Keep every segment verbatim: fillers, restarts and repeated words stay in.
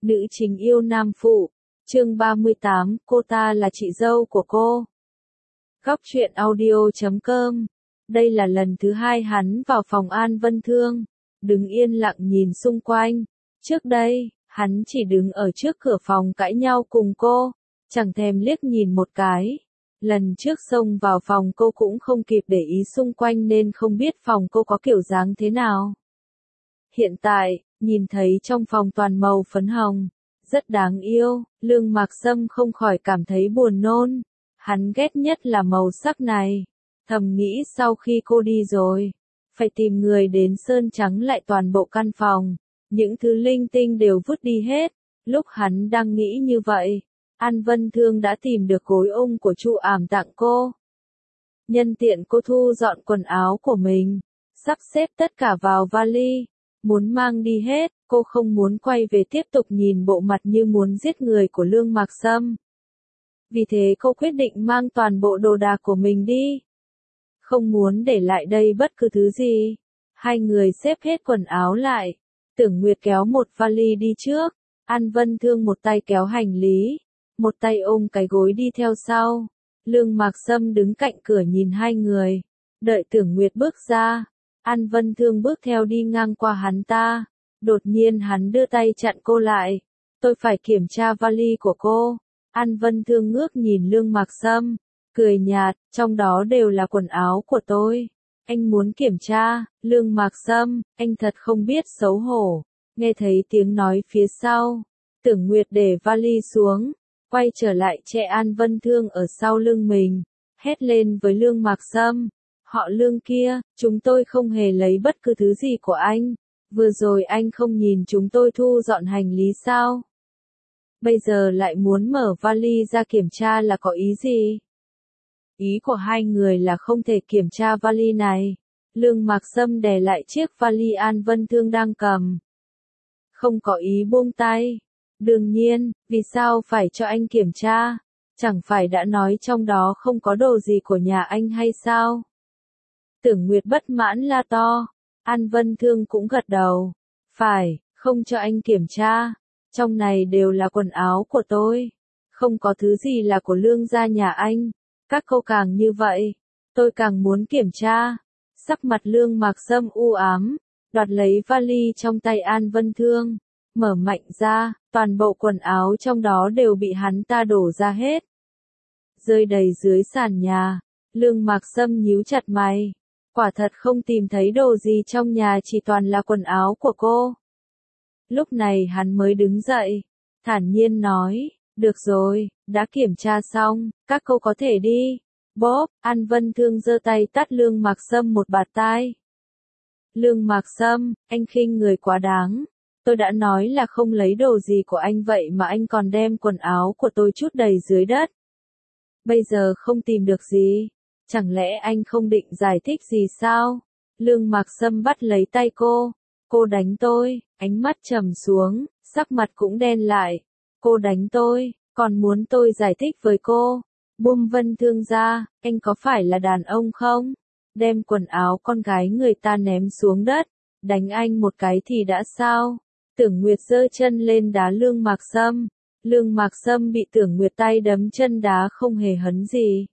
Nữ chính yêu nam phụ. Chương ba mươi tám, cô ta là chị dâu của cô. Góc truyện audio chấm com. Đây là lần thứ hai hắn vào phòng An Vân Thương, đứng yên lặng nhìn xung quanh. Trước đây, hắn chỉ đứng ở trước cửa phòng cãi nhau cùng cô, chẳng thèm liếc nhìn một cái. Lần trước xông vào phòng cô cũng không kịp để ý xung quanh nên không biết phòng cô có kiểu dáng thế nào. Hiện tại, nhìn thấy trong phòng toàn màu phấn hồng, rất đáng yêu, Lương Mạc Sâm không khỏi cảm thấy buồn nôn. Hắn ghét nhất là màu sắc này. Thầm nghĩ sau khi cô đi rồi, phải tìm người đến sơn trắng lại toàn bộ căn phòng. Những thứ linh tinh đều vứt đi hết. Lúc hắn đang nghĩ như vậy, An Vân Thương đã tìm được gối ôm của Chu Ảm tặng cô. Nhân tiện cô thu dọn quần áo của mình, sắp xếp tất cả vào vali, muốn mang đi hết. Cô không muốn quay về tiếp tục nhìn bộ mặt như muốn giết người của Lương Mạc Sâm. Vì thế cô quyết định mang toàn bộ đồ đạc của mình đi. Không muốn để lại đây bất cứ thứ gì. Hai người xếp hết quần áo lại. Tưởng Nguyệt kéo một vali đi trước. An Vân Thương một tay kéo hành lý, một tay ôm cái gối đi theo sau. Lương Mạc Sâm đứng cạnh cửa nhìn hai người. Đợi Tưởng Nguyệt bước ra, An Vân Thương bước theo đi ngang qua hắn ta. Đột nhiên hắn đưa tay chặn cô lại. Tôi phải kiểm tra vali của cô. An Vân Thương ngước nhìn Lương Mạc Sâm, cười nhạt, trong đó đều là quần áo của tôi. Anh muốn kiểm tra. Lương Mạc Sâm, anh thật không biết xấu hổ. Nghe thấy tiếng nói phía sau, Tưởng Nguyệt để vali xuống, quay trở lại che An Vân Thương ở sau lưng mình, hét lên với Lương Mạc Sâm. Họ Lương kia, chúng tôi không hề lấy bất cứ thứ gì của anh. Vừa rồi anh không nhìn chúng tôi thu dọn hành lý sao? Bây giờ lại muốn mở vali ra kiểm tra là có ý gì? Ý của hai người là không thể kiểm tra vali này. Lương Mạc Sâm đè lại chiếc vali An Vân Thương đang cầm. Không có ý buông tay. Đương nhiên, vì sao phải cho anh kiểm tra? Chẳng phải đã nói trong đó không có đồ gì của nhà anh hay sao? Tưởng Nguyệt bất mãn la to. An Vân Thương cũng gật đầu. Phải, không cho anh kiểm tra. Trong này đều là quần áo của tôi. Không có thứ gì là của Lương gia nhà anh. Các cô càng như vậy, tôi càng muốn kiểm tra. Sắc mặt Lương Mạc Sâm u ám, đoạt lấy vali trong tay An Vân Thương, mở mạnh ra, toàn bộ quần áo trong đó đều bị hắn ta đổ ra hết. Rơi đầy dưới sàn nhà. Lương Mạc Sâm nhíu chặt mày. Quả thật không tìm thấy đồ gì trong nhà, chỉ toàn là quần áo của cô. Lúc này hắn mới đứng dậy, thản nhiên nói, được rồi, đã kiểm tra xong, các cô có thể đi. Bóp, An Vân Thương giơ tay tát Lương Mạc Sâm một bạt tai. Lương Mạc Sâm, anh khinh người quá đáng. Tôi đã nói là không lấy đồ gì của anh vậy mà anh còn đem quần áo của tôi trút đầy dưới đất. Bây giờ không tìm được gì. Chẳng lẽ anh không định giải thích gì sao? Lương Mạc Sâm bắt lấy tay cô. Cô đánh tôi, ánh mắt trầm xuống, sắc mặt cũng đen lại. Cô đánh tôi, còn muốn tôi giải thích với cô. Buông Vân Thương ra, anh có phải là đàn ông không? Đem quần áo con gái người ta ném xuống đất, đánh anh một cái thì đã sao? Tưởng Nguyệt giơ chân lên đá Lương Mạc Sâm. Lương Mạc Sâm bị Tưởng Nguyệt tay đấm chân đá không hề hấn gì.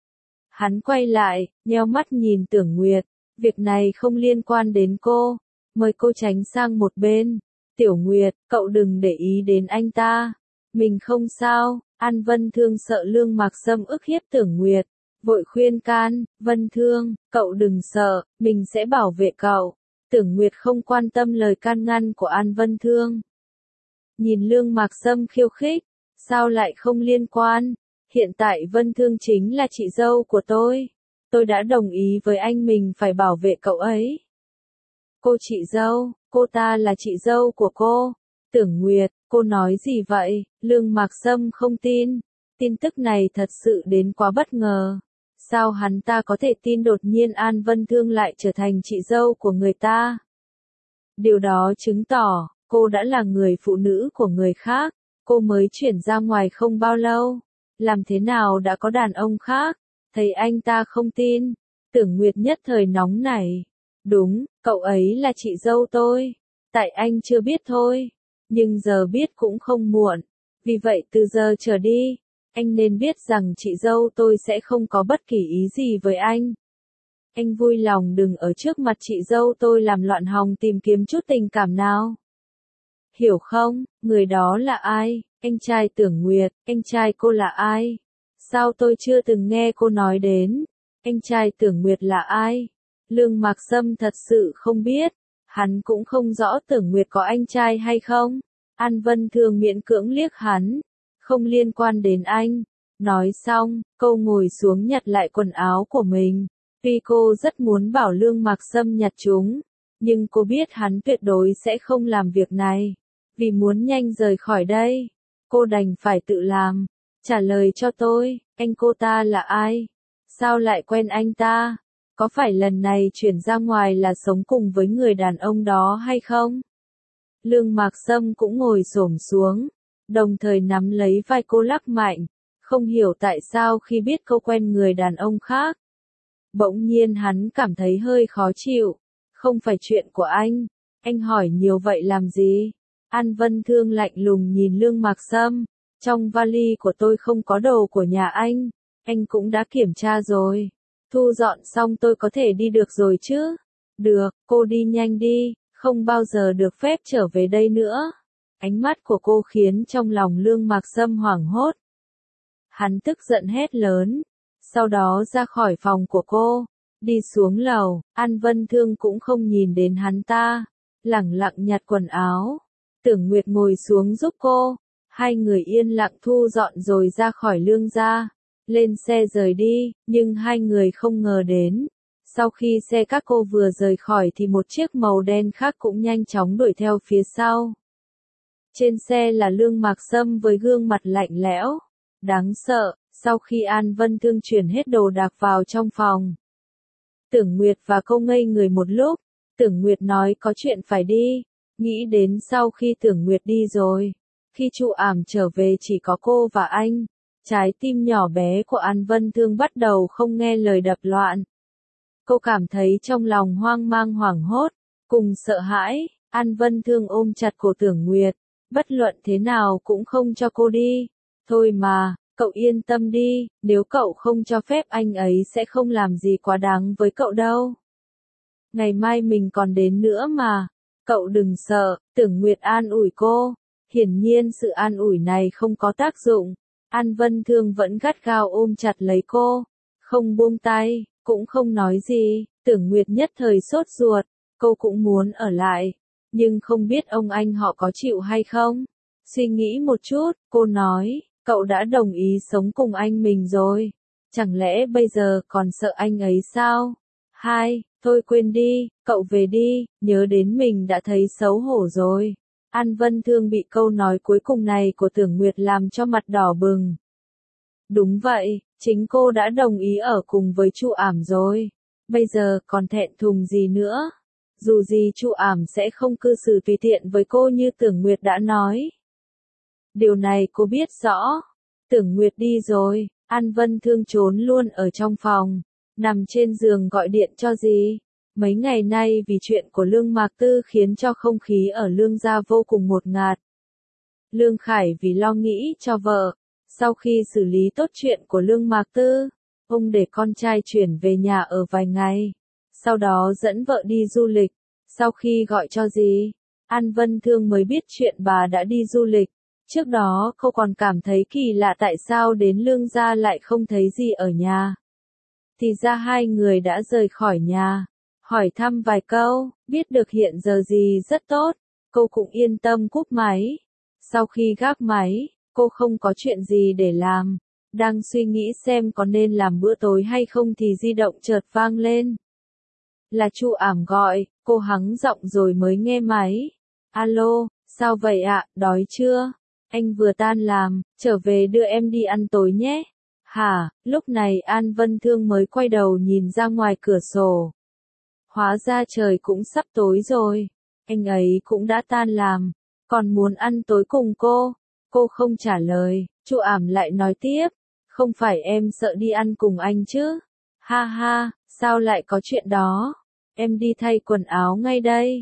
Hắn quay lại, nheo mắt nhìn Tưởng Nguyệt. Việc này không liên quan đến cô. Mời cô tránh sang một bên. Tiểu Nguyệt, cậu đừng để ý đến anh ta. Mình không sao. An Vân Thương sợ Lương Mạc Sâm ức hiếp Tưởng Nguyệt, vội khuyên can. Vân Thương, cậu đừng sợ, mình sẽ bảo vệ cậu. Tưởng Nguyệt không quan tâm lời can ngăn của An Vân Thương. Nhìn Lương Mạc Sâm khiêu khích. Sao lại không liên quan? Hiện tại Vân Thương chính là chị dâu của tôi. Tôi đã đồng ý với anh mình phải bảo vệ cậu ấy. Cô chị dâu, cô ta là chị dâu của cô. Tưởng Nguyệt, cô nói gì vậy? Lương Mạc Sâm không tin. Tin tức này thật sự đến quá bất ngờ. Sao hắn ta có thể tin đột nhiên An Vân Thương lại trở thành chị dâu của người ta? Điều đó chứng tỏ, cô đã là người phụ nữ của người khác. Cô mới chuyển ra ngoài không bao lâu. Làm thế nào đã có đàn ông khác? Thấy anh ta không tin. Tưởng Nguyệt nhất thời nóng nảy. Đúng, cậu ấy là chị dâu tôi. Tại anh chưa biết thôi. nhưng giờ biết cũng không muộn. Vì vậy từ giờ trở đi, anh nên biết rằng chị dâu tôi sẽ không có bất kỳ ý gì với anh. Anh vui lòng đừng ở trước mặt chị dâu tôi làm loạn hòng tìm kiếm chút tình cảm nào. Hiểu không, người đó là ai? Anh trai Tưởng Nguyệt, anh trai cô là ai? Sao tôi chưa từng nghe cô nói đến? Anh trai Tưởng Nguyệt là ai? Lương Mạc Sâm thật sự không biết, hắn cũng không rõ Tưởng Nguyệt có anh trai hay không. An Vân Thương miễn cưỡng liếc hắn, không liên quan đến anh. Nói xong, cô ngồi xuống nhặt lại quần áo của mình. Tuy cô rất muốn bảo Lương Mạc Sâm nhặt chúng, nhưng cô biết hắn tuyệt đối sẽ không làm việc này. Vì muốn nhanh rời khỏi đây, cô đành phải tự làm. Trả lời cho tôi, anh cô ta là ai? Sao lại quen anh ta? Có phải lần này chuyển ra ngoài là sống cùng với người đàn ông đó hay không? Lương Mạc Sâm cũng ngồi xổm xuống, đồng thời nắm lấy vai cô lắc mạnh, không hiểu tại sao khi biết cô quen người đàn ông khác. Bỗng nhiên hắn cảm thấy hơi khó chịu, không phải chuyện của anh, anh hỏi nhiều vậy làm gì? An Vân Thương lạnh lùng nhìn Lương Mạc Sâm, trong vali của tôi không có đồ của nhà anh, anh cũng đã kiểm tra rồi. Thu dọn xong tôi có thể đi được rồi chứ? Được, cô đi nhanh đi, không bao giờ được phép trở về đây nữa. Ánh mắt của cô khiến trong lòng Lương Mạc Sâm hoảng hốt. Hắn tức giận hét lớn, sau đó ra khỏi phòng của cô, đi xuống lầu. An Vân Thương cũng không nhìn đến hắn ta, lẳng lặng nhặt quần áo. Tưởng Nguyệt ngồi xuống giúp cô, hai người yên lặng thu dọn rồi ra khỏi Lương gia, lên xe rời đi, nhưng hai người không ngờ đến. Sau khi xe các cô vừa rời khỏi thì một chiếc màu đen khác cũng nhanh chóng đuổi theo phía sau. Trên xe là Lương Mạc Sâm với gương mặt lạnh lẽo, đáng sợ. Sau khi An Vân Thương chuyển hết đồ đạc vào trong phòng, Tưởng Nguyệt và cô ngây người một lúc. Tưởng Nguyệt nói có chuyện phải đi, nghĩ đến sau khi Tưởng Nguyệt đi rồi, khi Chu Ảm trở về chỉ có cô và anh, trái tim nhỏ bé của An Vân Thương bắt đầu không nghe lời đập loạn. Cô cảm thấy trong lòng hoang mang hoảng hốt, cùng sợ hãi. An Vân Thương ôm chặt cổ Tưởng Nguyệt, bất luận thế nào cũng không cho cô đi. Thôi mà, cậu yên tâm đi, nếu cậu không cho phép anh ấy sẽ không làm gì quá đáng với cậu đâu. Ngày mai mình còn đến nữa mà, cậu đừng sợ. Tưởng Nguyệt an ủi cô. Hiển nhiên sự an ủi này không có tác dụng. An Vân Thương vẫn gắt gao ôm chặt lấy cô, không buông tay, cũng không nói gì. Tưởng Nguyệt nhất thời sốt ruột, cô cũng muốn ở lại, nhưng không biết ông anh họ có chịu hay không. Suy nghĩ một chút, cô nói, cậu đã đồng ý sống cùng anh mình rồi, chẳng lẽ bây giờ còn sợ anh ấy sao? Hai, thôi quên đi, cậu về đi, nhớ đến mình đã thấy xấu hổ rồi. An Vân Thương bị câu nói cuối cùng này của Tưởng Nguyệt làm cho mặt đỏ bừng. Đúng vậy, chính cô đã đồng ý ở cùng với Chu Ảm rồi, bây giờ còn thẹn thùng gì nữa? Dù gì Chu Ảm sẽ không cư xử tùy tiện với cô như Tưởng Nguyệt đã nói. Điều này cô biết rõ. Tưởng Nguyệt đi rồi, An Vân Thương trốn luôn ở trong phòng, nằm trên giường gọi điện cho dì. Mấy ngày nay vì chuyện của Lương Mạc Tư khiến cho không khí ở Lương gia vô cùng ngột ngạt. Lương Khải vì lo nghĩ cho vợ, sau khi xử lý tốt chuyện của Lương Mạc Tư, ông để con trai chuyển về nhà ở vài ngày, sau đó dẫn vợ đi du lịch. Sau khi gọi cho dì, An Vân Thương mới biết chuyện bà đã đi du lịch. Trước đó cô còn cảm thấy kỳ lạ tại sao đến Lương gia lại không thấy gì ở nhà. Thì ra hai người đã rời khỏi nhà. Hỏi thăm vài câu, biết được hiện giờ gì rất tốt, cô cũng yên tâm cúp máy. Sau khi gác máy, cô không có chuyện gì để làm, đang suy nghĩ xem có nên làm bữa tối hay không thì di động chợt vang lên. Là Chu Ảm gọi, cô hắng giọng rồi mới nghe máy. Alo, sao vậy ạ, đói chưa? Anh vừa tan làm, trở về đưa em đi ăn tối nhé. Hả, lúc này An Vân Thương mới quay đầu nhìn ra ngoài cửa sổ. Hóa ra trời cũng sắp tối rồi, anh ấy cũng đã tan làm, còn muốn ăn tối cùng cô. Cô không trả lời, Chu Ảm lại nói tiếp, không phải em sợ đi ăn cùng anh chứ? Ha ha, sao lại có chuyện đó? Em đi thay quần áo ngay đây.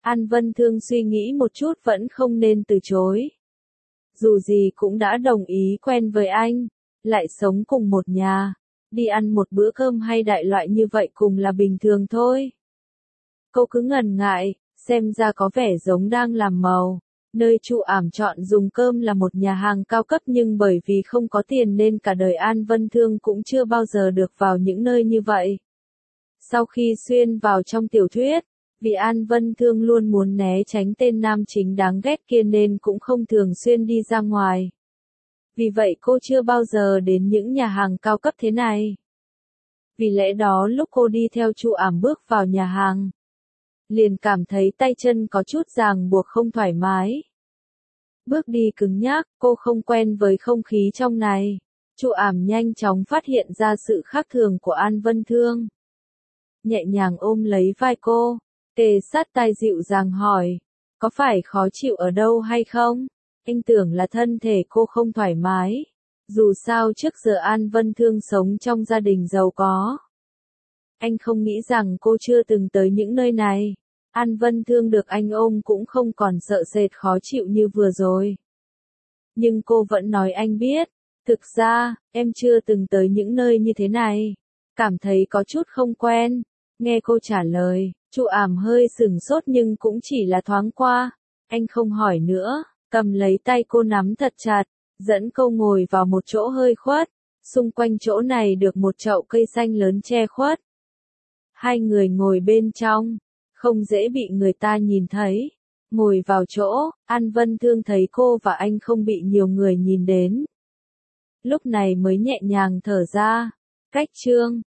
An Vân Thương suy nghĩ một chút vẫn không nên từ chối. Dù gì cũng đã đồng ý quen với anh, lại sống cùng một nhà, đi ăn một bữa cơm hay đại loại như vậy cùng là bình thường thôi. Cô cứ ngần ngại, xem ra có vẻ giống đang làm màu. Nơi Chu Ảm chọn dùng cơm là một nhà hàng cao cấp nhưng bởi vì không có tiền nên cả đời An Vân Thương cũng chưa bao giờ được vào những nơi như vậy. Sau khi xuyên vào trong tiểu thuyết, vì An Vân Thương luôn muốn né tránh tên nam chính đáng ghét kia nên cũng không thường xuyên đi ra ngoài. Vì vậy cô chưa bao giờ đến những nhà hàng cao cấp thế này. Vì lẽ đó lúc cô đi theo Chu Ảm bước vào nhà hàng, liền cảm thấy tay chân có chút ràng buộc không thoải mái. Bước đi cứng nhắc, cô không quen với không khí trong này. Chu Ảm nhanh chóng phát hiện ra sự khác thường của An Vân Thương. Nhẹ nhàng ôm lấy vai cô, kề sát tai dịu dàng hỏi, có phải khó chịu ở đâu hay không? Anh tưởng là thân thể cô không thoải mái. Dù sao trước giờ An Vân Thương sống trong gia đình giàu có. Anh không nghĩ rằng cô chưa từng tới những nơi này. An Vân Thương được anh ôm cũng không còn sợ sệt khó chịu như vừa rồi. Nhưng cô vẫn nói anh biết, thực ra, em chưa từng tới những nơi như thế này. Cảm thấy có chút không quen. Nghe cô trả lời, Chu Ảm hơi sửng sốt nhưng cũng chỉ là thoáng qua. Anh không hỏi nữa, cầm lấy tay cô nắm thật chặt, dẫn cô ngồi vào một chỗ hơi khuất. Xung quanh chỗ này được một chậu cây xanh lớn che khuất. Hai người ngồi bên trong, không dễ bị người ta nhìn thấy. Ngồi vào chỗ, An Vân Thương thấy cô và anh không bị nhiều người nhìn đến. Lúc này mới nhẹ nhàng thở ra. Cách chương